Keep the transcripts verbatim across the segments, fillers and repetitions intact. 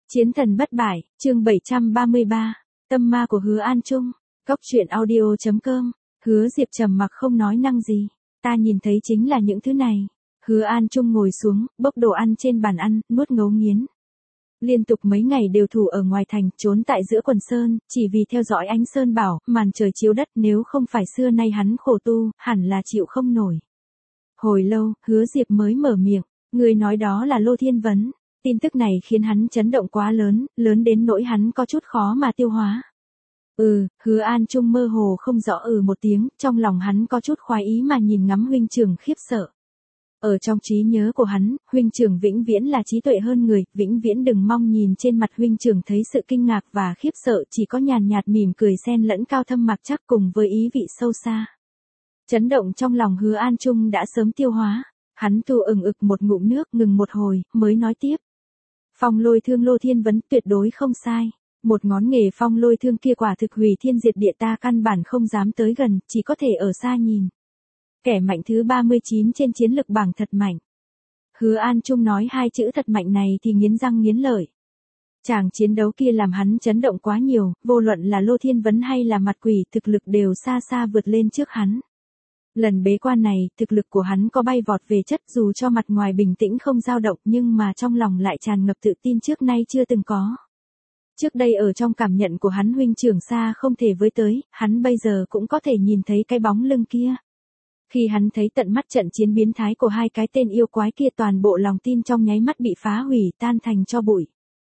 Chiến thần bất bại, chương bảy trăm ba mươi ba, tâm ma của Hứa An Trung, cốc truyện audio chấm com, Hứa Diệp trầm mặc không nói năng gì, ta nhìn thấy chính là những thứ này. Hứa An Trung ngồi xuống, bốc đồ ăn trên bàn ăn, nuốt ngấu nghiến. Liên tục mấy ngày đều thủ ở ngoài thành, trốn tại giữa quần sơn, chỉ vì theo dõi ánh sơn bảo, màn trời chiếu đất, nếu không phải xưa nay hắn khổ tu, hẳn là chịu không nổi. Hồi lâu, Hứa Diệp mới mở miệng, người nói đó là Lô Thiên Vấn. Tin tức này khiến hắn chấn động quá lớn, lớn đến nỗi hắn có chút khó mà tiêu hóa. Ừ, Hứa An Trung mơ hồ không rõ ừ một tiếng, trong lòng hắn có chút khoái ý mà nhìn ngắm huynh trưởng khiếp sợ. Ở trong trí nhớ của hắn, huynh trưởng vĩnh viễn là trí tuệ hơn người, vĩnh viễn đừng mong nhìn trên mặt huynh trưởng thấy sự kinh ngạc và khiếp sợ, chỉ có nhàn nhạt mỉm cười xen lẫn cao thâm mặc chắc cùng với ý vị sâu xa. Chấn động trong lòng Hứa An Trung đã sớm tiêu hóa, hắn tu ừng ực một ngụm nước ngừng một hồi, mới nói tiếp. Phong lôi thương Lô Thiên Vấn tuyệt đối không sai. Một ngón nghề phong lôi thương kia quả thực hủy thiên diệt địa, ta căn bản không dám tới gần, chỉ có thể ở xa nhìn. Kẻ mạnh thứ ba mươi chín trên chiến lực bảng thật mạnh. Hứa An Trung nói hai chữ thật mạnh này thì nghiến răng nghiến lợi. Chàng chiến đấu kia làm hắn chấn động quá nhiều, vô luận là Lô Thiên Vấn hay là mặt quỷ, thực lực đều xa xa vượt lên trước hắn. Lần bế quan này, thực lực của hắn có bay vọt về chất, dù cho mặt ngoài bình tĩnh không dao động nhưng mà trong lòng lại tràn ngập tự tin trước nay chưa từng có. Trước đây ở trong cảm nhận của hắn huynh trưởng xa không thể với tới, hắn bây giờ cũng có thể nhìn thấy cái bóng lưng kia. Khi hắn thấy tận mắt trận chiến biến thái của hai cái tên yêu quái kia, toàn bộ lòng tin trong nháy mắt bị phá hủy, tan thành tro bụi.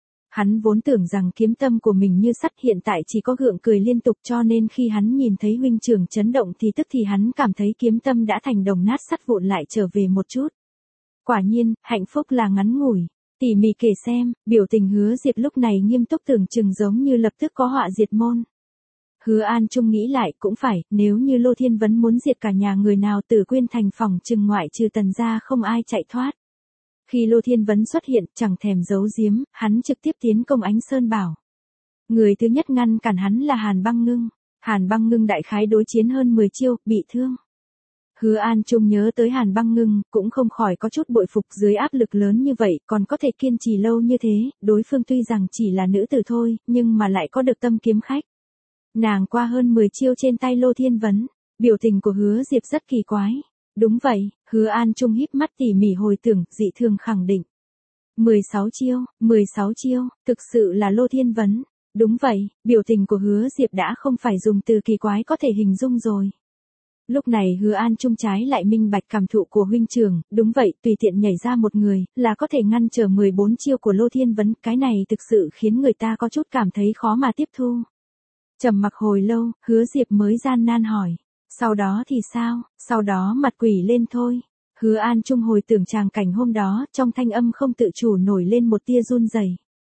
Hắn vốn tưởng rằng kiếm tâm của mình như sắt, hiện tại chỉ có gượng cười liên tục, cho nên khi hắn nhìn thấy huynh trưởng chấn động thì tức thì hắn cảm thấy kiếm tâm đã thành đồng nát sắt vụn lại trở về một chút. Quả nhiên, hạnh phúc là ngắn ngủi. Tỉ mỉ kể xem, biểu tình Hứa Diệp lúc này nghiêm túc tưởng chừng giống như lập tức có họa diệt môn. Hứa An Trung nghĩ lại cũng phải, nếu như Lô Thiên Vấn muốn diệt cả nhà người nào Tử Quyên thành phòng chừng ngoại trừ Tần gia không ai chạy thoát. Khi Lô Thiên Vấn xuất hiện, chẳng thèm giấu giếm, hắn trực tiếp tiến công Ánh Sơn Bảo. Người thứ nhất ngăn cản hắn là Hàn Băng Ngưng. Hàn Băng Ngưng đại khái đối chiến hơn mười chiêu, bị thương. Hứa An Trung nhớ tới Hàn Băng Ngưng, cũng không khỏi có chút bội phục, dưới áp lực lớn như vậy, còn có thể kiên trì lâu như thế, đối phương tuy rằng chỉ là nữ tử thôi, nhưng mà lại có được tâm kiếm khách. Nàng qua hơn mười chiêu trên tay Lô Thiên Vấn, biểu tình của Hứa Diệp rất kỳ quái. Đúng vậy, Hứa An Trung híp mắt tỉ mỉ hồi tưởng, dị thường khẳng định. mười sáu chiêu, mười sáu chiêu, thực sự là Lô Thiên Vấn. Đúng vậy, biểu tình của Hứa Diệp đã không phải dùng từ kỳ quái có thể hình dung rồi. Lúc này Hứa An Trung trái lại minh bạch cảm thụ của huynh trưởng, đúng vậy, tùy tiện nhảy ra một người, là có thể ngăn trở mười bốn chiêu của Lô Thiên Vấn, cái này thực sự khiến người ta có chút cảm thấy khó mà tiếp thu. Trầm mặc hồi lâu, Hứa Diệp mới gian nan hỏi. Sau đó thì sao, sau đó mặt quỷ lên thôi. Hứa An Trung hồi tưởng tràng cảnh hôm đó, trong thanh âm không tự chủ nổi lên một tia run rẩy.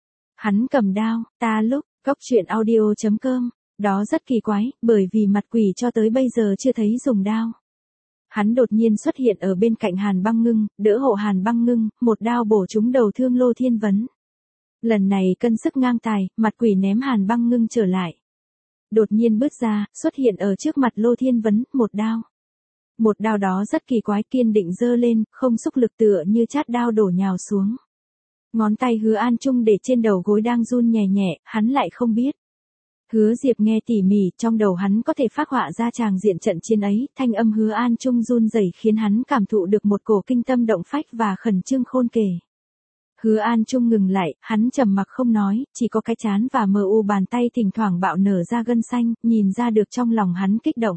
Hắn cầm đao, ta lúc, cốc truyện audio chấm com, đó rất kỳ quái, bởi vì mặt quỷ cho tới bây giờ chưa thấy dùng đao. Hắn đột nhiên xuất hiện ở bên cạnh Hàn Băng Ngưng, đỡ hộ Hàn Băng Ngưng, một đao bổ trúng đầu thương Lô Thiên Vấn. Lần này cân sức ngang tài, mặt quỷ ném Hàn Băng Ngưng trở lại. Đột nhiên bước ra, xuất hiện ở trước mặt Lô Thiên Vấn, một đao. Một đao đó rất kỳ quái, kiên định giơ lên, không xúc lực, tựa như chát đao đổ nhào xuống. Ngón tay Hứa An Trung để trên đầu gối đang run nhẹ nhẹ, hắn lại không biết. Hứa Diệp nghe tỉ mỉ, trong đầu hắn có thể phác họa ra tràng diện trận chiến ấy, thanh âm Hứa An Trung run rẩy khiến hắn cảm thụ được một cổ kinh tâm động phách và khẩn trương khôn kể. Hứa An Trung ngừng lại, hắn trầm mặc không nói, chỉ có cái trán và mờ u bàn tay thỉnh thoảng bạo nở ra gân xanh, nhìn ra được trong lòng hắn kích động.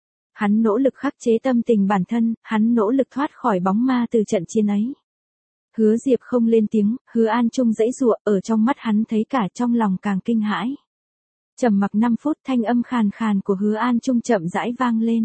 Hắn nỗ lực khắc chế tâm tình bản thân, hắn nỗ lực thoát khỏi bóng ma từ trận chiến ấy. Hứa Diệp không lên tiếng, Hứa An Trung giãy giụa, ở trong mắt hắn thấy cả, trong lòng càng kinh hãi. Trầm mặc năm phút, thanh âm khàn khàn của Hứa An Trung chậm rãi vang lên.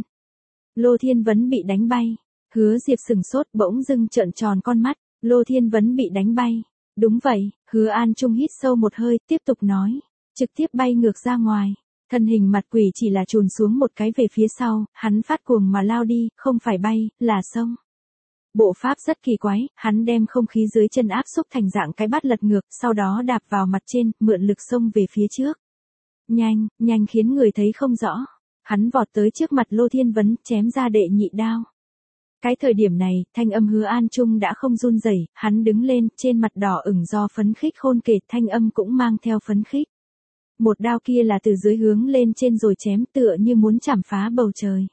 Lô Thiên Vấn bị đánh bay. Hứa Diệp sừng sốt, bỗng dưng trợn tròn con mắt. Lô Thiên Vấn bị đánh bay. Đúng vậy, Hứa An Trung hít sâu một hơi, tiếp tục nói. Trực tiếp bay ngược ra ngoài. Thân hình mặt quỷ chỉ là chùn xuống một cái về phía sau, hắn phát cuồng mà lao đi, không phải bay, là xông. Bộ pháp rất kỳ quái, hắn đem không khí dưới chân áp xúc thành dạng cái bát lật ngược, sau đó đạp vào mặt trên, mượn lực xông về phía trước. Nhanh, nhanh khiến người thấy không rõ. Hắn vọt tới trước mặt Lô Thiên Vấn, chém ra đệ nhị đao. Cái thời điểm này, thanh âm Hứa An Trung đã không run rẩy, hắn đứng lên, trên mặt đỏ ửng do phấn khích khôn kể, thanh âm cũng mang theo phấn khích. Một đao kia là từ dưới hướng lên trên rồi chém tựa như muốn chảm phá bầu trời.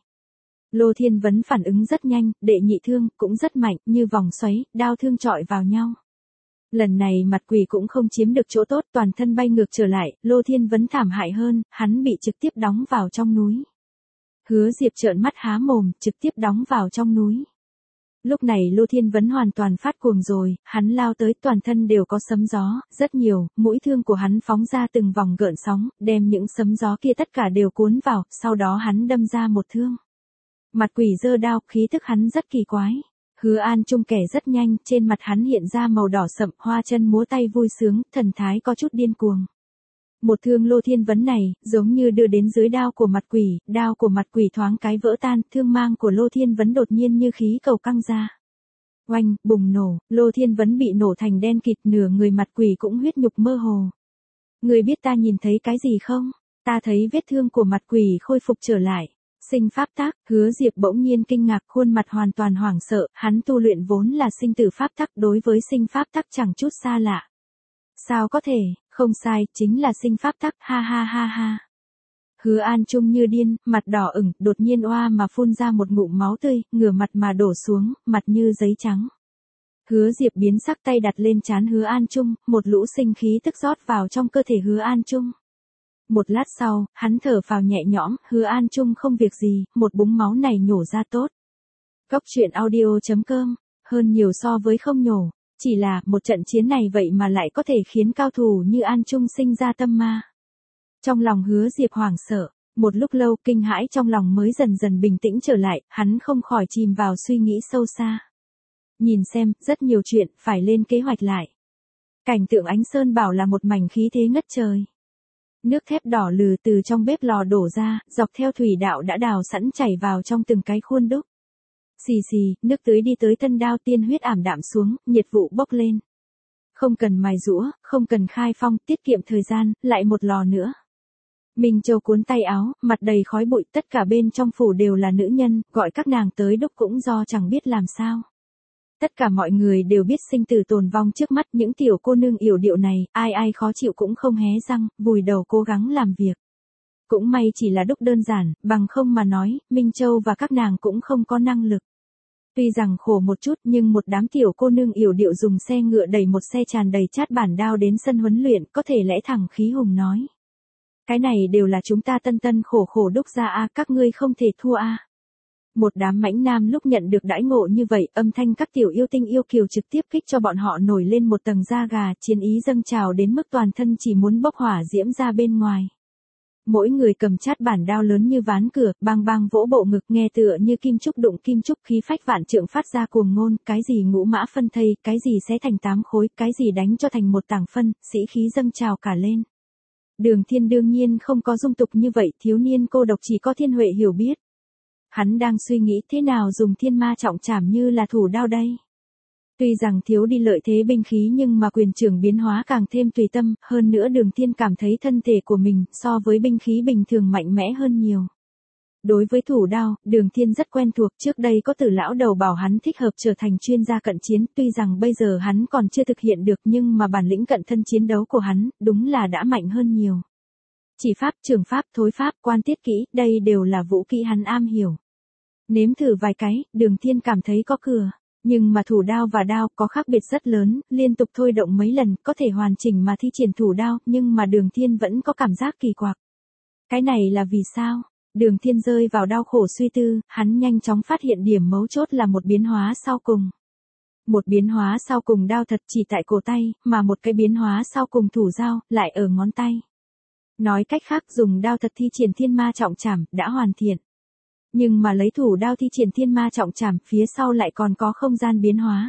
Lô Thiên Vấn phản ứng rất nhanh, đệ nhị thương cũng rất mạnh, như vòng xoáy, đao thương chọi vào nhau. Lần này mặt quỷ cũng không chiếm được chỗ tốt, toàn thân bay ngược trở lại, Lô Thiên Vấn thảm hại hơn, hắn bị trực tiếp đóng vào trong núi. Hứa Diệp trợn mắt há mồm, trực tiếp đóng vào trong núi. Lúc này Lô Thiên Vấn hoàn toàn phát cuồng rồi, hắn lao tới, toàn thân đều có sấm gió, rất nhiều, mũi thương của hắn phóng ra từng vòng gợn sóng, đem những sấm gió kia tất cả đều cuốn vào, sau đó hắn đâm ra một thương. Mặt quỷ giơ đao, khí tức hắn rất kỳ quái. Hứa An Trung kẻ rất nhanh, trên mặt hắn hiện ra màu đỏ sậm, hoa chân múa tay vui sướng, thần thái có chút điên cuồng. Một thương Lô Thiên Vấn này, giống như đưa đến dưới đao của mặt quỷ, đao của mặt quỷ thoáng cái vỡ tan, thương mang của Lô Thiên Vấn đột nhiên như khí cầu căng ra. Oanh, bùng nổ, Lô Thiên Vấn bị nổ thành đen kịt, nửa người mặt quỷ cũng huyết nhục mơ hồ. Người biết ta nhìn thấy cái gì không? Ta thấy vết thương của mặt quỷ khôi phục trở lại. Sinh pháp tắc, Hứa Diệp bỗng nhiên kinh ngạc, khuôn mặt hoàn toàn hoảng sợ, hắn tu luyện vốn là sinh tử pháp tắc, đối với sinh pháp tắc chẳng chút xa lạ. Sao có thể, không sai, chính là sinh pháp tắc, ha ha ha ha. Hứa An Trung như điên, mặt đỏ ửng, đột nhiên oa mà phun ra một ngụm máu tươi, ngửa mặt mà đổ xuống, mặt như giấy trắng. Hứa Diệp biến sắc, tay đặt lên trán Hứa An Trung, một lũ sinh khí tức rót vào trong cơ thể Hứa An Trung. Một lát sau, hắn thở phào nhẹ nhõm, Hứa An Trung không việc gì, một búng máu này nhổ ra tốt. Cốc truyện audio chấm com, hơn nhiều so với không nhổ, chỉ là một trận chiến này vậy mà lại có thể khiến cao thủ như An Trung sinh ra tâm ma. Trong lòng Hứa Diệp hoảng sợ, một lúc lâu kinh hãi trong lòng mới dần dần bình tĩnh trở lại, hắn không khỏi chìm vào suy nghĩ sâu xa. Nhìn xem, rất nhiều chuyện, phải lên kế hoạch lại. Cảnh tượng Ánh Sơn Bảo là một mảnh khí thế ngất trời. Nước thép đỏ lừ từ trong bếp lò đổ ra, dọc theo thủy đạo đã đào sẵn chảy vào trong từng cái khuôn đúc. Xì xì, nước tưới đi tới thân đao, tiên huyết ảm đạm xuống, nhiệt vụ bốc lên. Không cần mài rũa, không cần khai phong, tiết kiệm thời gian, lại một lò nữa. Minh Châu cuốn tay áo, mặt đầy khói bụi, tất cả bên trong phủ đều là nữ nhân, gọi các nàng tới đúc cũng do chẳng biết làm sao. Tất cả mọi người đều biết sinh tử tồn vong trước mắt, những tiểu cô nương yểu điệu này, ai ai khó chịu cũng không hé răng, vùi đầu cố gắng làm việc. Cũng may chỉ là đúc đơn giản, bằng không mà nói, Minh Châu và các nàng cũng không có năng lực. Tuy rằng khổ một chút nhưng một đám tiểu cô nương yểu điệu dùng xe ngựa đẩy một xe tràn đầy chát bản đao đến sân huấn luyện, có thể lẽ thẳng khí hùng nói. Cái này đều là chúng ta tân tân khổ khổ đúc ra a, các ngươi không thể thua a. Một đám mãnh nam lúc nhận được đãi ngộ như vậy, âm thanh các tiểu yêu tinh yêu kiều trực tiếp kích cho bọn họ nổi lên một tầng da gà, chiến ý dâng trào đến mức toàn thân chỉ muốn bốc hỏa diễm ra bên ngoài. Mỗi người cầm chát bản đao lớn như ván cửa, bang bang vỗ bộ ngực, nghe tựa như kim trúc đụng kim trúc, khí phách vạn trượng phát ra cuồng ngôn, cái gì ngũ mã phân thây, cái gì xé thành tám khối, cái gì đánh cho thành một tảng phân, sĩ khí dâng trào cả lên. Đường Thiên đương nhiên không có dung tục như vậy, thiếu niên cô độc chỉ có Thiên Huệ hiểu biết. Hắn đang suy nghĩ thế nào dùng thiên ma trọng trảm như là thủ đao đây. Tuy rằng thiếu đi lợi thế binh khí nhưng mà quyền trưởng biến hóa càng thêm tùy tâm, hơn nữa Đường Thiên cảm thấy thân thể của mình so với binh khí bình thường mạnh mẽ hơn nhiều. Đối với thủ đao, Đường Thiên rất quen thuộc, trước đây có Tử lão đầu bảo hắn thích hợp trở thành chuyên gia cận chiến, tuy rằng bây giờ hắn còn chưa thực hiện được nhưng mà bản lĩnh cận thân chiến đấu của hắn, đúng là đã mạnh hơn nhiều. Chỉ pháp, trường pháp, thối pháp, quan tiết kỹ, đây đều là vũ kỹ hắn am hiểu. Nếm thử vài cái, Đường Thiên cảm thấy có cửa. Nhưng mà thủ đao và đao có khác biệt rất lớn, liên tục thôi động mấy lần có thể hoàn chỉnh mà thi triển thủ đao, nhưng mà Đường Thiên vẫn có cảm giác kỳ quặc. Cái này là vì sao? Đường Thiên rơi vào đau khổ suy tư, hắn nhanh chóng phát hiện điểm mấu chốt là một biến hóa sau cùng. Một biến hóa sau cùng đao thật chỉ tại cổ tay, mà một cái biến hóa sau cùng thủ dao, lại ở ngón tay. Nói cách khác dùng đao thật thi triển thiên ma trọng trảm, đã hoàn thiện. Nhưng mà lấy thủ đao thi triển thiên ma trọng trảm, phía sau lại còn có không gian biến hóa.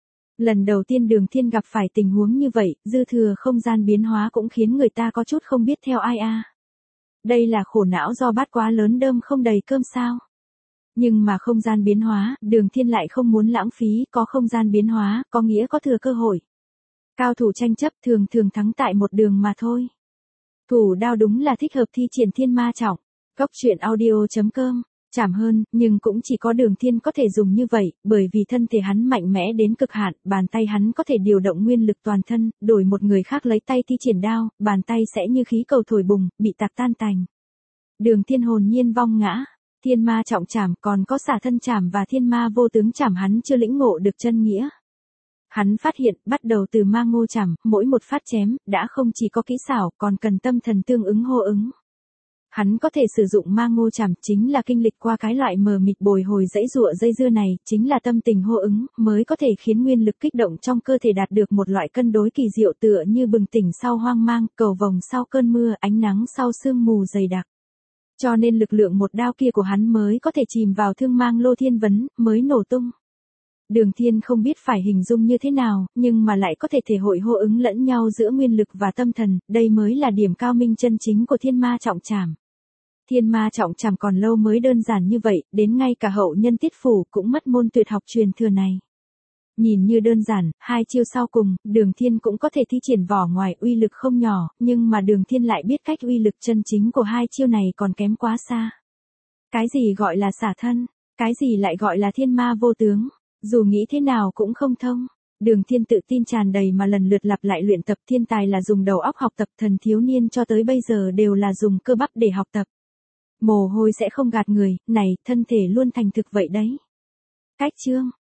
Lần đầu tiên Đường Thiên gặp phải tình huống như vậy, dư thừa không gian biến hóa cũng khiến người ta có chút không biết theo ai a. Đây là khổ não do bát quá lớn đơm không đầy cơm sao. Nhưng mà không gian biến hóa, Đường Thiên lại không muốn lãng phí, có không gian biến hóa, có nghĩa có thừa cơ hội. Cao thủ tranh chấp thường thường thắng tại một đường mà thôi. Thủ đao đúng là thích hợp thi triển thiên ma trọng. Cốc truyện audio chấm com chảm hơn, nhưng cũng chỉ có Đường Thiên có thể dùng như vậy, bởi vì thân thể hắn mạnh mẽ đến cực hạn, bàn tay hắn có thể điều động nguyên lực toàn thân, đổi một người khác lấy tay thi triển đao, bàn tay sẽ như khí cầu thổi bùng, bị tạc tan tành. Đường Thiên hồn nhiên vong ngã. Thiên ma trọng trảm, còn có xả thân trảm và thiên ma vô tướng trảm hắn chưa lĩnh ngộ được chân nghĩa. Hắn phát hiện, bắt đầu từ ma ngô trảm, mỗi một phát chém, đã không chỉ có kỹ xảo, còn cần tâm thần tương ứng hô ứng. Hắn có thể sử dụng ma ngô trảm, chính là kinh lịch qua cái loại mờ mịt bồi hồi dãy dụa dây dưa này, chính là tâm tình hô ứng, mới có thể khiến nguyên lực kích động trong cơ thể đạt được một loại cân đối kỳ diệu tựa như bừng tỉnh sau hoang mang, cầu vồng sau cơn mưa, ánh nắng sau sương mù dày đặc. Cho nên lực lượng một đao kia của hắn mới có thể chìm vào thương mang lô thiên vấn, mới nổ tung. Đường Thiên không biết phải hình dung như thế nào, nhưng mà lại có thể thể hội hô ứng lẫn nhau giữa nguyên lực và tâm thần, đây mới là điểm cao minh chân chính của thiên ma trọng trảm. Thiên ma trọng trảm còn lâu mới đơn giản như vậy, đến ngay cả hậu nhân Tiết Phủ cũng mất môn tuyệt học truyền thừa này. Nhìn như đơn giản, hai chiêu sau cùng, Đường Thiên cũng có thể thi triển vỏ ngoài uy lực không nhỏ, nhưng mà Đường Thiên lại biết cách uy lực chân chính của hai chiêu này còn kém quá xa. Cái gì gọi là xả thân, cái gì lại gọi là thiên ma vô tướng, dù nghĩ thế nào cũng không thông. Đường Thiên tự tin tràn đầy mà lần lượt lặp lại luyện tập, thiên tài là dùng đầu óc học tập, thần thiếu niên cho tới bây giờ đều là dùng cơ bắp để học tập. Mồ hôi sẽ không gạt người, này, thân thể luôn thành thực vậy đấy. Cách chương